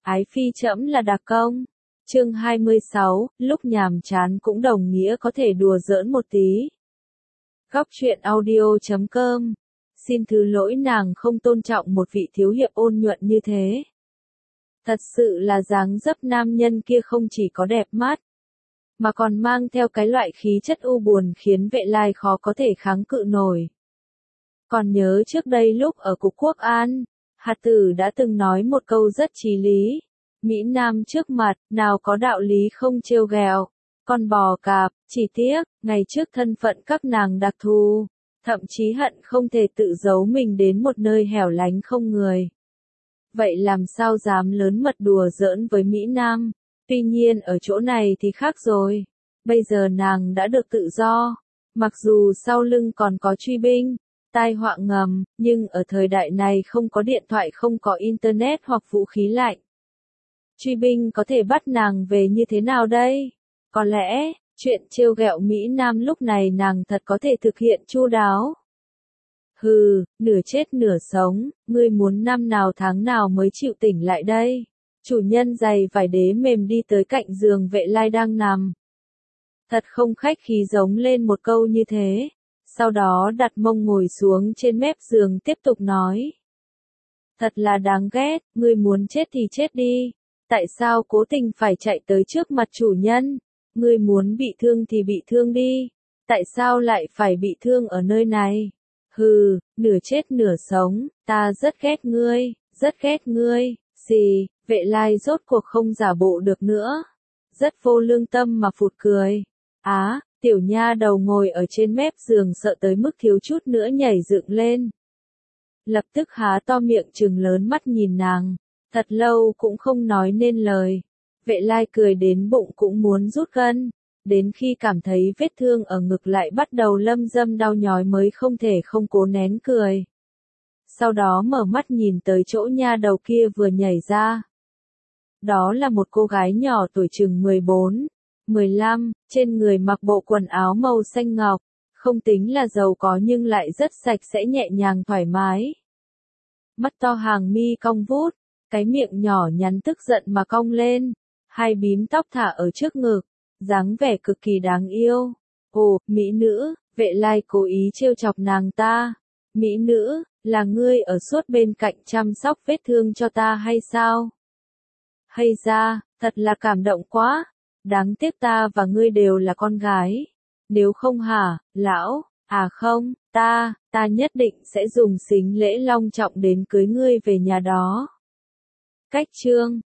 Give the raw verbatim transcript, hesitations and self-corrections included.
Ái phi trẫm là đặc công. Chương hai mươi sáu, lúc nhàm chán cũng đồng nghĩa có thể đùa giỡn một tí. Góc truyện audio chấm com. Xin thứ lỗi nàng không tôn trọng một vị thiếu hiệp ôn nhuận như thế. Thật sự là dáng dấp nam nhân kia không chỉ có đẹp mắt, mà còn mang theo cái loại khí chất u buồn khiến Vệ Lai khó có thể kháng cự nổi. Còn nhớ trước đây lúc ở Cục Quốc An, Hạt Tử đã từng nói một câu rất chí lý. Mỹ Nam trước mặt, nào có đạo lý không trêu ghẹo, con bò cạp, chỉ tiếc, ngày trước thân phận các nàng đặc thù, thậm chí hận không thể tự giấu mình đến một nơi hẻo lánh không người. Vậy làm sao dám lớn mật đùa giỡn với Mỹ Nam? Tuy nhiên ở chỗ này thì khác rồi. Bây giờ nàng đã được tự do, mặc dù sau lưng còn có truy binh, tai họa ngầm, nhưng ở thời đại này không có điện thoại, không có internet hoặc vũ khí lạnh. Truy binh có thể bắt nàng về như thế nào đây? Có lẽ, chuyện trêu ghẹo Mỹ Nam lúc này nàng thật có thể thực hiện chu đáo. Hừ, nửa chết nửa sống, ngươi muốn năm nào tháng nào mới chịu tỉnh lại đây? Chủ nhân giày vải đế mềm đi tới cạnh giường Vệ Lai đang nằm. Thật không khách khí giống lên một câu như thế. Sau đó đặt mông ngồi xuống trên mép giường tiếp tục nói. Thật là đáng ghét, ngươi muốn chết thì chết đi. Tại sao cố tình phải chạy tới trước mặt chủ nhân? Ngươi muốn bị thương thì bị thương đi. Tại sao lại phải bị thương ở nơi này? Hừ, nửa chết nửa sống, ta rất ghét ngươi, rất ghét ngươi. Gì, Vệ Lai rốt cuộc không giả bộ được nữa. Rất vô lương tâm mà phụt cười. Á, tiểu nha đầu ngồi ở trên mép giường sợ tới mức thiếu chút nữa nhảy dựng lên. Lập tức há to miệng trừng lớn mắt nhìn nàng. Thật lâu cũng không nói nên lời. Vệ Lai cười đến bụng cũng muốn rút gân. Đến khi cảm thấy vết thương ở ngực lại bắt đầu lâm dâm đau nhói mới không thể không cố nén cười. Sau đó mở mắt nhìn tới chỗ nha đầu kia vừa nhảy ra. Đó là một cô gái nhỏ tuổi chừng mười bốn, mười lăm, trên người mặc bộ quần áo màu xanh ngọc, không tính là giàu có nhưng lại rất sạch sẽ nhẹ nhàng thoải mái. Mắt to hàng mi cong vút, cái miệng nhỏ nhắn tức giận mà cong lên, hai bím tóc thả ở trước ngực, dáng vẻ cực kỳ đáng yêu. Ồ, mỹ nữ, Vệ Lai cố ý trêu chọc nàng ta. Mỹ nữ, là ngươi ở suốt bên cạnh chăm sóc vết thương cho ta hay sao? Hay ra, thật là cảm động quá. Đáng tiếc ta và ngươi đều là con gái. Nếu không hả, lão, à không, ta, ta nhất định sẽ dùng sính lễ long trọng đến cưới ngươi về nhà đó. Cách chương